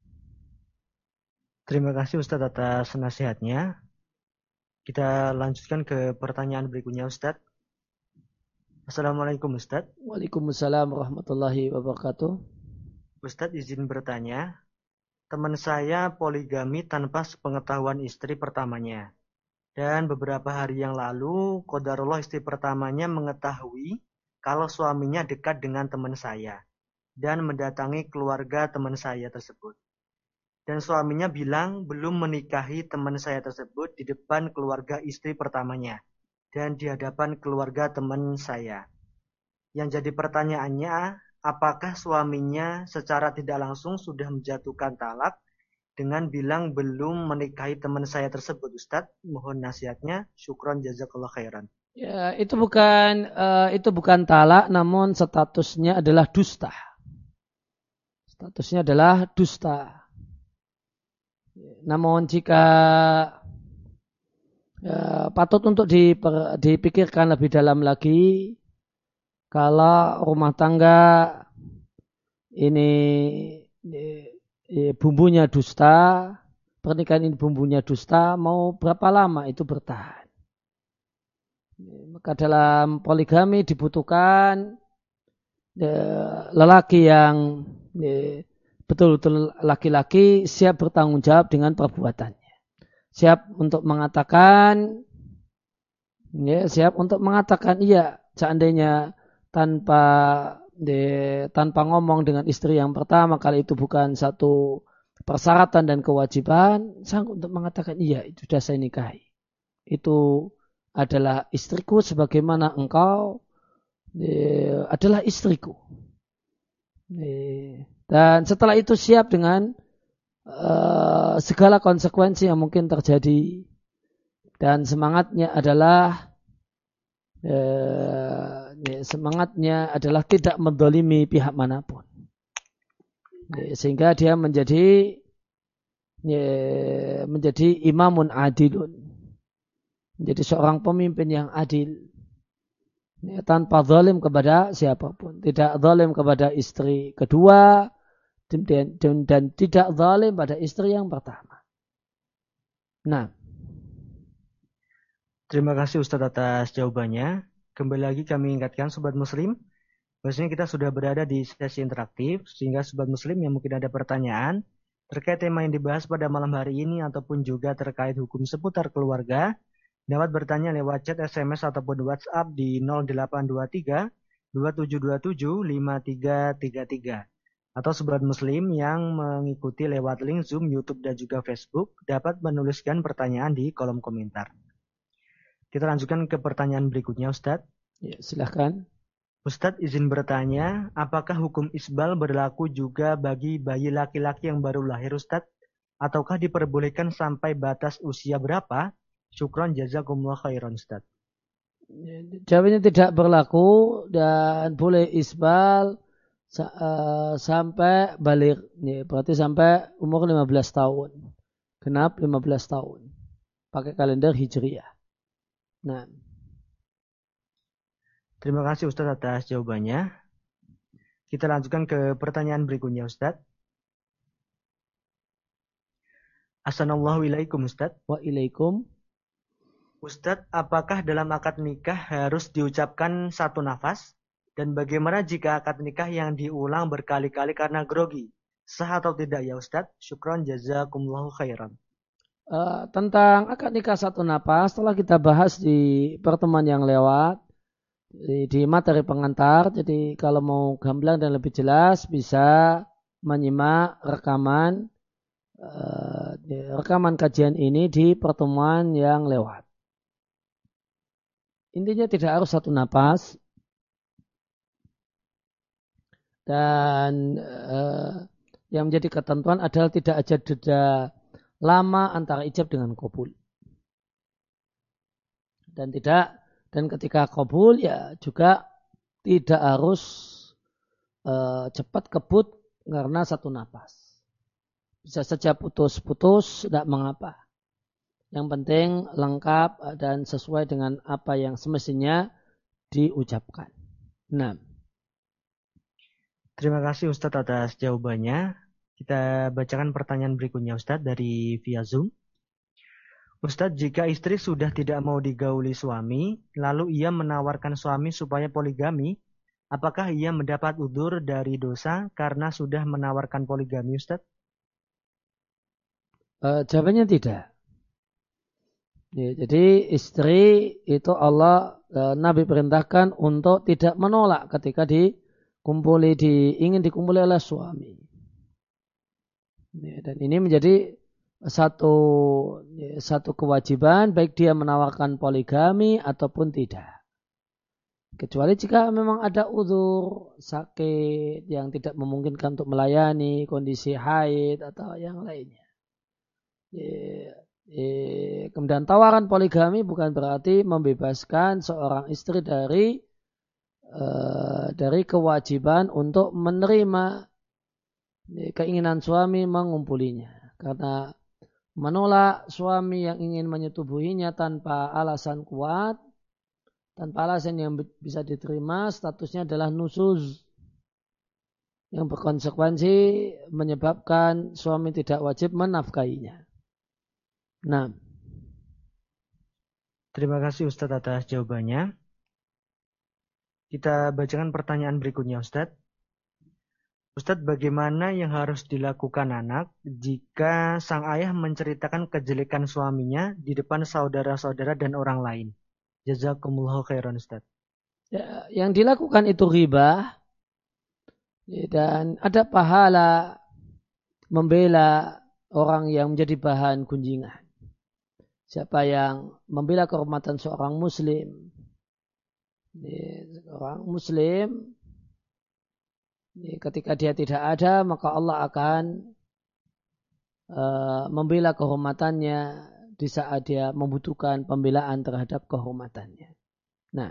Terima kasih Ustadz atas nasihatnya. Kita lanjutkan ke pertanyaan berikutnya Ustadz. Assalamualaikum Ustadz. Waalaikumsalam warahmatullahi wabarakatuh. Ustadz izin bertanya. Teman saya poligami tanpa sepengetahuan istri pertamanya. Dan beberapa hari yang lalu, qadarullah istri pertamanya mengetahui kalau suaminya dekat dengan teman saya. Dan mendatangi keluarga teman saya tersebut. Dan suaminya bilang belum menikahi teman saya tersebut di depan keluarga istri pertamanya dan di hadapan keluarga teman saya. Yang jadi pertanyaannya, apakah suaminya secara tidak langsung sudah menjatuhkan talak dengan bilang belum menikahi teman saya tersebut, Ustadz? Mohon nasihatnya. Syukron jazakallah khairan. Ya, itu bukan uh, itu bukan talak, namun statusnya adalah dusta. Statusnya adalah dusta. Namun jika ya, patut untuk diper, dipikirkan lebih dalam lagi, kalau rumah tangga ini, ini bumbunya dusta, pernikahan ini bumbunya dusta, mau berapa lama itu bertahan? Maka dalam poligami dibutuhkan ya, lelaki yang ya, betul-betul laki-laki siap bertanggung jawab dengan perbuatannya. Siap untuk mengatakan, ya, siap untuk mengatakan iya, seandainya tanpa de, tanpa ngomong dengan istri yang pertama kali itu bukan satu persyaratan dan kewajiban, sanggup untuk mengatakan iya, itu sudah saya nikahi. Itu adalah istriku sebagaimana engkau de, adalah istriku. De, dan setelah itu siap dengan uh, segala konsekuensi yang mungkin terjadi. Dan semangatnya adalah eh, semangatnya adalah tidak mendolimi pihak manapun. Sehingga dia menjadi menjadi imamun adilun. Menjadi seorang pemimpin yang adil. Tanpa zalim kepada siapapun. Tidak zalim kepada istri kedua. Dan, dan, dan tidak zalim pada istri yang pertama. Nah. Terima kasih Ustadz atas jawabannya. Kembali lagi kami ingatkan Sobat Muslim, bahwasanya kita sudah berada di sesi interaktif, sehingga Sobat Muslim yang mungkin ada pertanyaan terkait tema yang dibahas pada malam hari ini ataupun juga terkait hukum seputar keluarga, dapat bertanya lewat chat, S M S ataupun WhatsApp di nol delapan dua tiga dua tujuh dua tujuh lima tiga tiga tiga. Atau Sobat Muslim yang mengikuti lewat link Zoom, YouTube, dan juga Facebook dapat menuliskan pertanyaan di kolom komentar. Kita lanjutkan ke pertanyaan berikutnya, Ustadz. Ya, silahkan. Ustadz izin bertanya, apakah hukum isbal berlaku juga bagi bayi laki-laki yang baru lahir, Ustadz? Ataukah diperbolehkan sampai batas usia berapa? Syukron jazakumullah khairan, Ustadz. Jawabannya tidak berlaku dan boleh isbal uh, sampai balik. Ya, berarti sampai umur lima belas tahun. Genap lima belas tahun. Pakai kalender Hijriah. Nah. Terima kasih Ustadz atas jawabannya. Kita lanjutkan ke pertanyaan berikutnya, Ustadz. Assalamualaikum Ustadz. Waalaikum. Ustadz, apakah dalam akad nikah harus diucapkan satu nafas? Dan bagaimana jika akad nikah yang diulang berkali-kali karena grogi? Sah atau tidak ya Ustadz? Syukron jazakumullahu khairan. Uh, tentang akad nikah satu napas telah kita bahas di pertemuan yang lewat di, di materi pengantar. Jadi kalau mau gamblang dan lebih jelas bisa menyimak rekaman uh, rekaman kajian ini di pertemuan yang lewat. Intinya tidak harus satu napas dan uh, yang menjadi ketentuan adalah tidak ada jeda lama antara ijab dengan qabul. Dan tidak dan ketika qabul ya juga tidak harus uh, cepat kebut karena satu napas. Bisa saja putus-putus, tidak mengapa. Yang penting lengkap dan sesuai dengan apa yang semestinya diucapkan. Nah. Terima kasih Ustadz atas jawabannya. Kita bacakan pertanyaan berikutnya Ustadz dari via Zoom. Ustadz, jika istri sudah tidak mau digauli suami, lalu ia menawarkan suami supaya poligami, apakah ia mendapat udzur dari dosa karena sudah menawarkan poligami, Ustadz? Uh, jawabannya tidak. Ya, jadi istri itu Allah uh, Nabi perintahkan untuk tidak menolak ketika dikumpuli di ingin dikumpuli oleh suami. Ya, dan ini menjadi satu ya, satu kewajiban baik dia menawarkan poligami ataupun tidak. Kecuali jika memang ada uzur sakit yang tidak memungkinkan untuk melayani, kondisi haid atau yang lainnya. Ya, ya, kemudian tawaran poligami bukan berarti membebaskan seorang istri dari uh, dari kewajiban untuk menerima ya, keinginan suami mengumpulinya. Karena menolak suami yang ingin menyetubuhinya tanpa alasan kuat, tanpa alasan yang bisa diterima, statusnya adalah nusuz. Yang berkonsekuensi menyebabkan suami tidak wajib menafkahinya. Nah. Terima kasih Ustadz atas jawabannya. Kita bacakan pertanyaan berikutnya Ustadz. Ustadz, bagaimana yang harus dilakukan anak jika sang ayah menceritakan kejelekan suaminya di depan saudara-saudara dan orang lain? Jazakumullah khairan, Ustadz. Ya, yang dilakukan itu riba, ya, dan ada pahala membela orang yang menjadi bahan gunjingan. Siapa yang membela kehormatan seorang muslim, ya, seorang muslim, ya, ketika dia tidak ada, maka Allah akan uh, membela kehormatannya di saat dia membutuhkan pembelaan terhadap kehormatannya. Nah,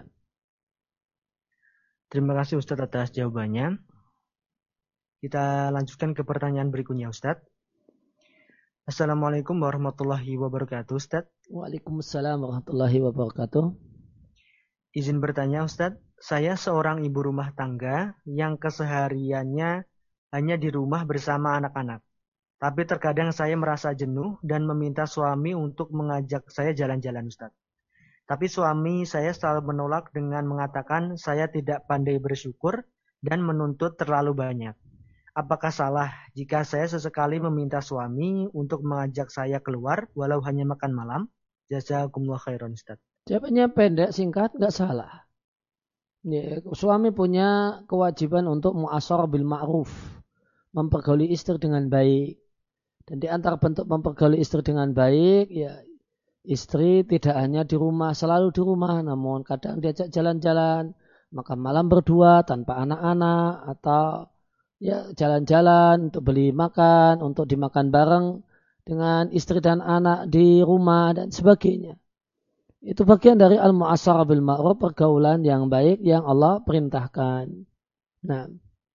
terima kasih Ustadz atas jawabannya. Kita lanjutkan ke pertanyaan berikutnya, Ustadz. Assalamualaikum warahmatullahi wabarakatuh, Ustadz. Waalaikumsalam warahmatullahi wabarakatuh. Izin bertanya, Ustadz. Saya seorang ibu rumah tangga yang kesehariannya hanya di rumah bersama anak-anak. Tapi terkadang saya merasa jenuh dan meminta suami untuk mengajak saya jalan-jalan, Ustadz. Tapi suami saya selalu menolak dengan mengatakan saya tidak pandai bersyukur dan menuntut terlalu banyak. Apakah salah jika saya sesekali meminta suami untuk mengajak saya keluar walau hanya makan malam? Jazakumullah khairan, Ustaz. Jawabannya pendek, singkat, nggak salah. Ya, suami punya kewajiban untuk mu'asyarah bil ma'ruf, mempergauli istri dengan baik. Dan di antara bentuk mempergauli istri dengan baik, ya istri tidak hanya di rumah, selalu di rumah, namun kadang diajak jalan-jalan, makan malam berdua tanpa anak-anak, atau ya jalan-jalan untuk beli makan, untuk dimakan bareng dengan istri dan anak di rumah dan sebagainya. Itu bagian dari al-mu'asyarah bil ma'ruf, pergaulan yang baik yang Allah perintahkan. Nah,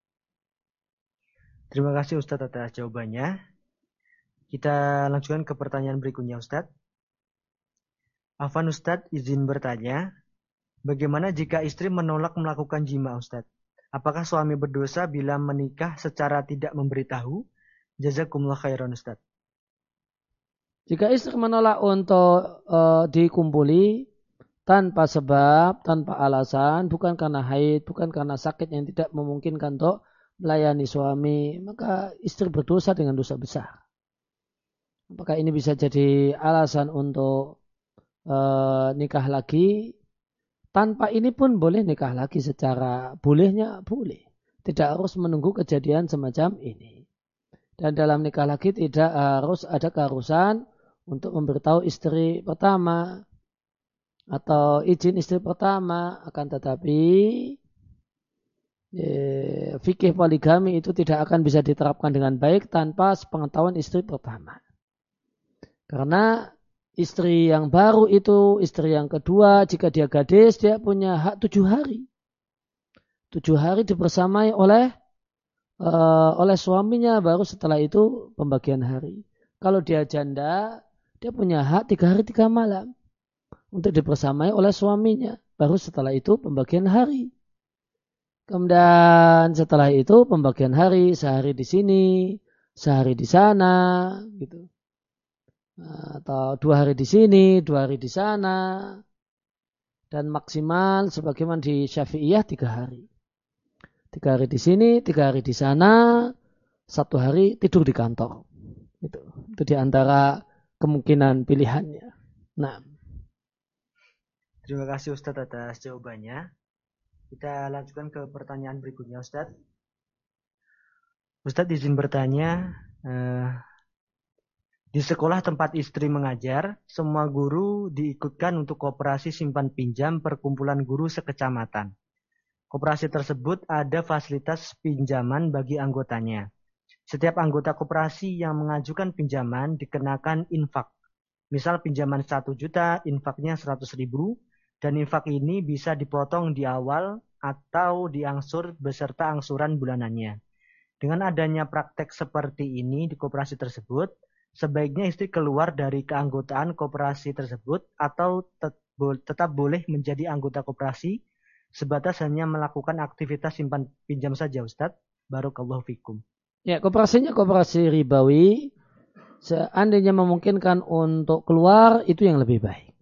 terima kasih Ustadz atas jawabannya. Kita lanjutkan ke pertanyaan berikutnya, Ustadz. Afwan Ustadz, izin bertanya, bagaimana jika istri menolak melakukan jima, Ustadz? Apakah suami berdosa bila menikah secara tidak memberitahu? Jazakumullah khairan, Ustaz. Jika istri menolak untuk uh, dikumpuli tanpa sebab, tanpa alasan, bukan karena haid, bukan karena sakit yang tidak memungkinkan untuk melayani suami, maka istri berdosa dengan dosa besar. Apakah ini bisa jadi alasan untuk uh, nikah lagi? Tanpa ini pun boleh nikah lagi secara bolehnya boleh. Tidak harus menunggu kejadian semacam ini. Dan dalam nikah lagi tidak harus ada keharusan untuk memberitahu istri pertama atau izin istri pertama. Akan tetapi eh, fikih poligami itu tidak akan bisa diterapkan dengan baik tanpa sepengetahuan istri pertama. Karena istri yang baru itu, istri yang kedua, jika dia gadis, dia punya hak tujuh hari. Tujuh hari dibersamai oleh uh, oleh suaminya, baru setelah itu pembagian hari. Kalau dia janda, dia punya hak tiga hari tiga malam untuk dibersamai oleh suaminya, baru setelah itu pembagian hari. Kemudian setelah itu pembagian hari, sehari di sini, sehari di sana, gitu. Atau dua hari di sini, dua hari di sana, dan maksimal sebagaimana di Syafi'iyah tiga hari. Tiga hari di sini, tiga hari di sana, satu hari tidur di kantor. Itu, itu di antara kemungkinan pilihannya. Nah, terima kasih Ustadz atas jawabannya. Kita lanjutkan ke pertanyaan berikutnya, Ustadz. Ustadz izin bertanya. Eh, Di sekolah tempat istri mengajar, semua guru diikutkan untuk koperasi simpan pinjam perkumpulan guru sekecamatan. Koperasi tersebut ada fasilitas pinjaman bagi anggotanya. Setiap anggota koperasi yang mengajukan pinjaman dikenakan infak. Misal pinjaman satu juta, infaknya seratus ribu, dan infak ini bisa dipotong di awal atau diangsur beserta angsuran bulanannya. Dengan adanya praktek seperti ini di koperasi tersebut, sebaiknya istri keluar dari keanggotaan koperasi tersebut atau tetap boleh menjadi anggota koperasi sebatas hanya melakukan aktivitas simpan pinjam saja, Ustadz. Barakallahu fikum. Ya, koperasinya koperasi ribawi. Seandainya memungkinkan untuk keluar, itu yang lebih baik.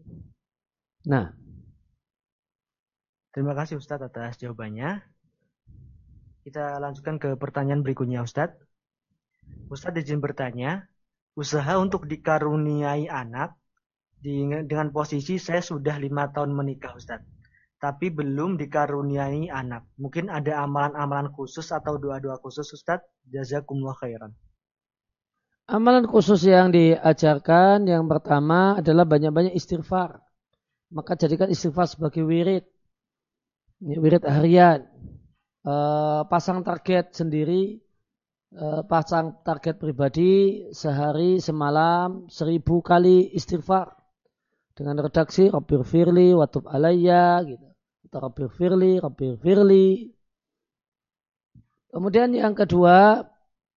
Nah, terima kasih Ustadz atas jawabannya. Kita lanjutkan ke pertanyaan berikutnya, Ustadz. Ustadz izin bertanya, usaha untuk dikaruniai anak dengan posisi saya sudah lima tahun menikah, Ustadz, tapi belum dikaruniai anak. Mungkin ada amalan-amalan khusus atau doa-doa khusus, Ustadz? Jazakumullah khairan. Amalan khusus yang diajarkan yang pertama adalah banyak-banyak istighfar. Maka jadikan istighfar sebagai wirid. Ini wirid harian. E, pasang target sendiri. E, pasang target pribadi sehari semalam seribu kali istighfar. Dengan redaksi Rabbir firli watub alayya gitu. Atau Rabbir firli, Rabbir firli. Kemudian yang kedua,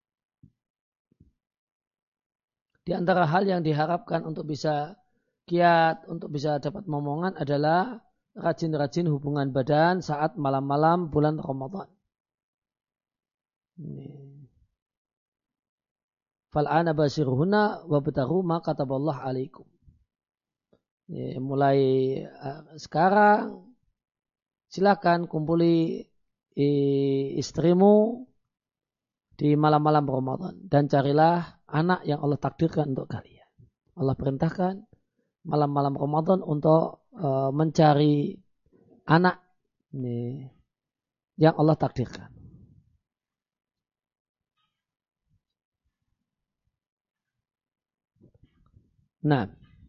di antara hal yang diharapkan untuk bisa giat, untuk bisa dapat momongan adalah rajin-rajin hubungan badan saat malam-malam bulan Ramadan. Fal'ana basiruhuna wabtahu ma kataballah alaikum. Mulai sekarang silakan kumpuli istrimu di malam-malam Ramadan dan carilah anak yang Allah takdirkan untuk kalian. Allah perintahkan malam-malam Ramadan untuk uh, mencari anak ini, yang Allah takdirkan. Nah,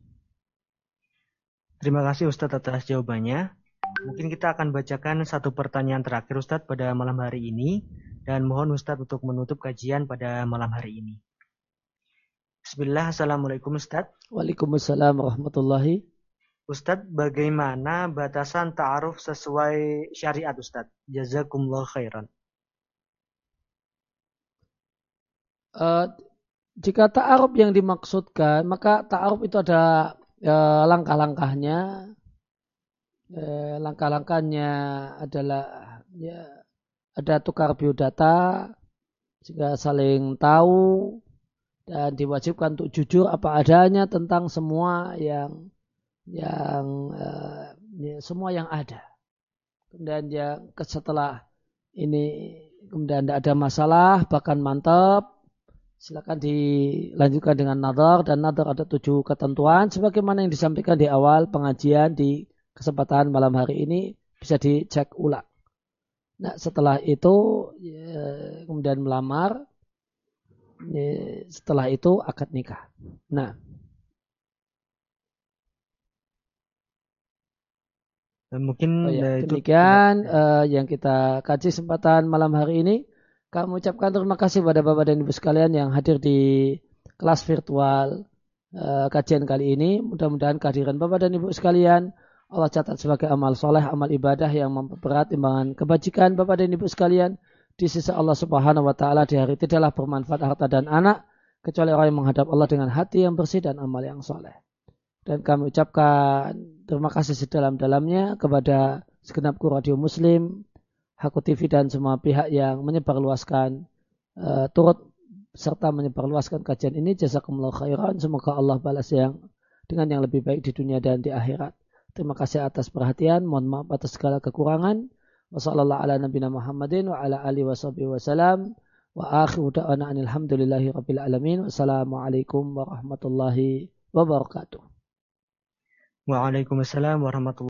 terima kasih Ustadz atas jawabannya. Mungkin kita akan bacakan satu pertanyaan terakhir Ustadz pada malam hari ini. Dan mohon Ustadz untuk menutup kajian pada malam hari ini. Bismillah, Assalamualaikum Ustadz. Waalaikumsalam warahmatullahi. Ustadz, bagaimana batasan ta'aruf sesuai syariat Ustadz? Jazakumullah khairan. Uh, jika ta'aruf yang dimaksudkan, maka ta'aruf itu ada uh, langkah-langkahnya. Uh, langkah-langkahnya adalah ya, ada tukar biodata sehingga saling tahu dan diwajibkan untuk jujur apa adanya tentang semua yang yang uh, ya, semua yang ada. Kemudian ya setelah ini kemudian tidak ada masalah bahkan mantap, silakan dilanjutkan dengan nadhar, dan nadhar ada tujuh ketentuan sebagaimana yang disampaikan di awal pengajian di kesempatan malam hari ini, bisa dicek ulang. Nah, setelah itu ya, kemudian melamar, ya, setelah itu akad nikah. Nah, mungkin oh ya, itu demikian uh, yang kita kaji kesempatan malam hari ini. Kami ucapkan terima kasih pada Bapak dan Ibu sekalian yang hadir di kelas virtual uh, kajian kali ini. Mudah-mudahan kehadiran Bapak dan Ibu sekalian Allah catat sebagai amal soleh, amal ibadah yang memperberat timbangan kebajikan Bapak dan Ibu sekalian di sisi Allah Subhanahu wa taala di hari tidaklah bermanfaat harta dan anak kecuali orang yang menghadap Allah dengan hati yang bersih dan amal yang soleh. Dan kami ucapkan terima kasih sedalam-dalamnya kepada segenap kru Radio Muslim, Haku T V dan semua pihak yang menyebarluaskan uh, turut serta menyebarluaskan kajian ini. Jazakumullah khairan. Semoga Allah balas yang dengan yang lebih baik di dunia dan di akhirat. Terima kasih atas perhatian. Mohon maaf atas segala kekurangan. Wassallallahu ala nabiyina Muhammadin wa ala alihi washabihi wasallam. Wa akhiru da'wana alhamdulillahi rabbil alamin. Wassalamualaikum warahmatullahi wabarakatuh. Waalaikumsalam warahmatullahi wabarakatuh.